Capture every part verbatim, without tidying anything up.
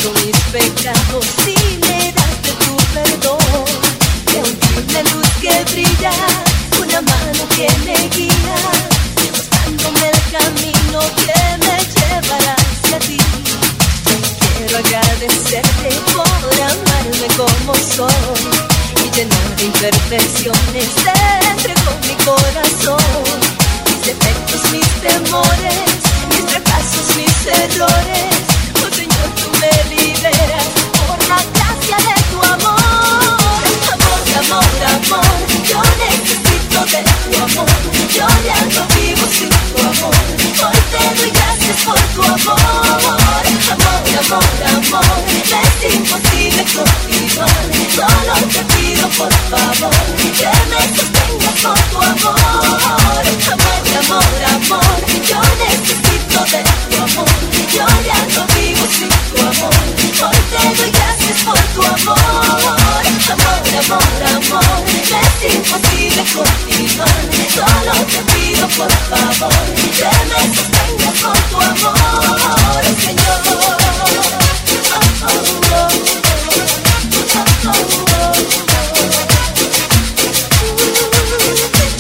mis pecados y me das de tu perdón. De una luz que brilla, una mano que me guía, mostrándome el camino que me llevará hacia ti. Quiero agradecerte por amarme como soy y llenar de imperfecciones te entrego mi corazón. Mis defectos, mis temores, mis fracasos, mis errores, oh Señor, tú me liberas por la gracia de tu amor. Amor, amor, amor, yo necesito de tu amor. Yo ya no vivo sin tu amor. Hoy te doy gracias por tu amor. Amor, amor, amor, me es imposible continuar. Solo te pido por favor que me sostengas con tu amor. Amor, amor, amor, yo necesito de tu amor. Yo ya no vivo sin tu amor. Hoy te doy gracias por tu amor. Amor, amor, amor, me es imposible continuar. Solo te pido por favor que me sostengas con tu amor, Señor. Oh, oh, oh. Oh, oh, oh.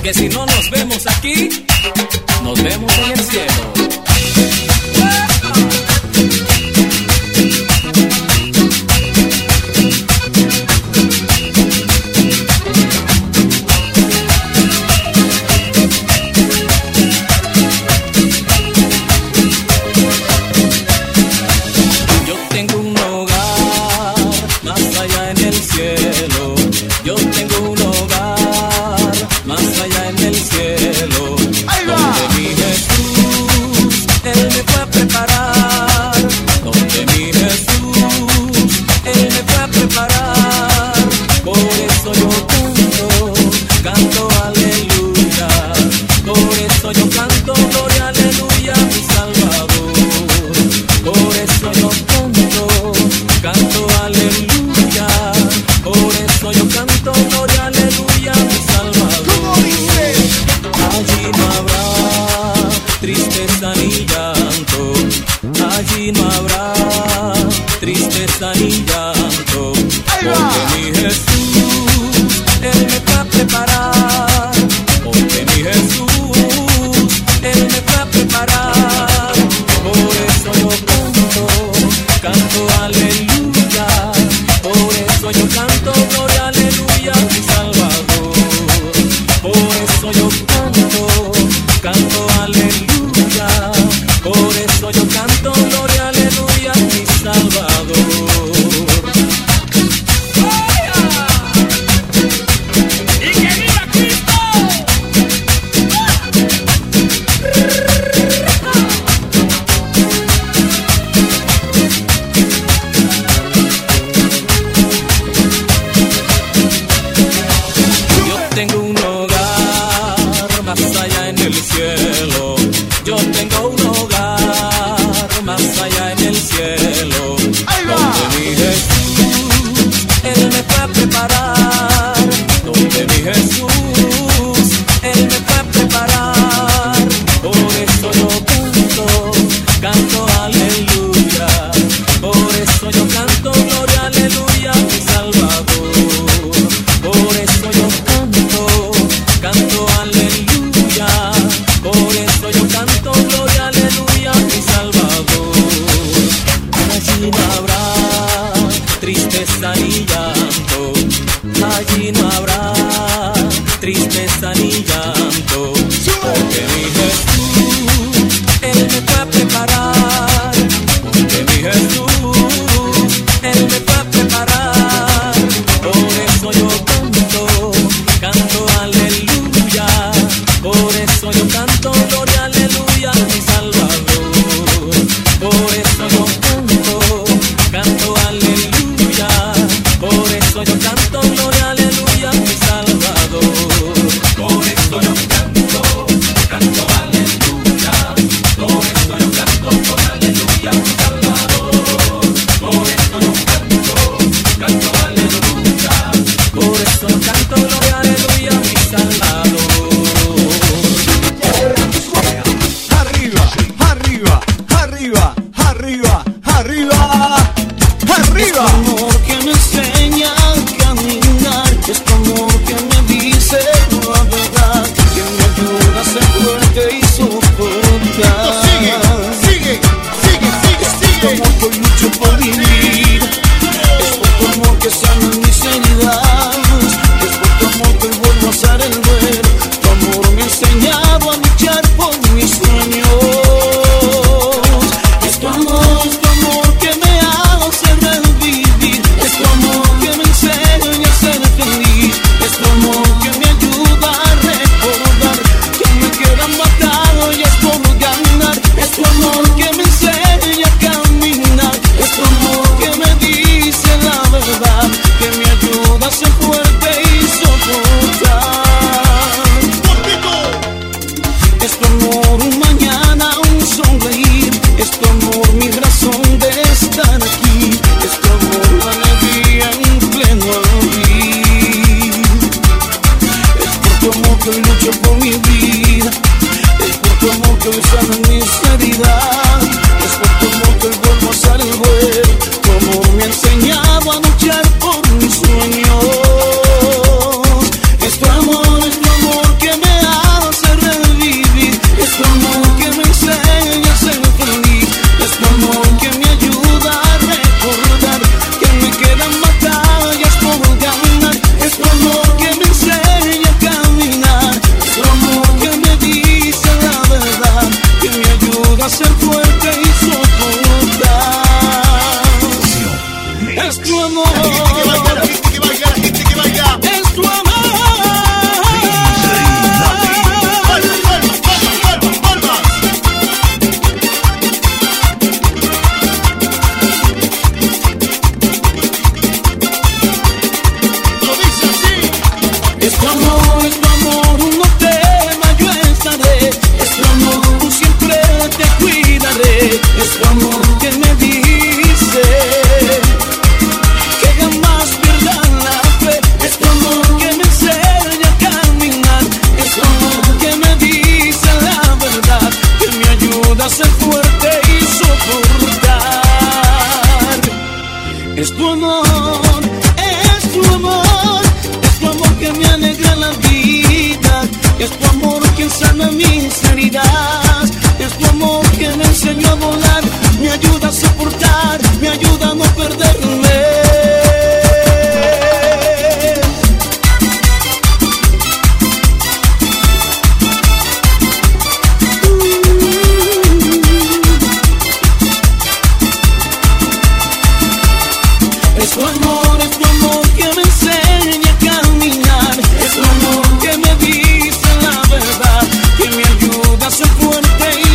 porque si no nos vemos aquí, nos vemos en el cielo. Que sanan mis heridas, es por tu amor sana mis heridas. Es tu amor que me enseñó a volar, me ayuda a soportar, me ayuda a no perderme. Es tu amor, es tu amor que me enseña a caminar. Es tu amor que me dice la verdad, que me ayuda a ser fuerte y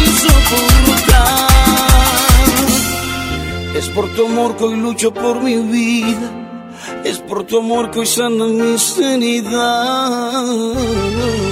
soportar. Es por tu amor que hoy lucho por mi vida. Es por tu amor que hoy sana mis heridas.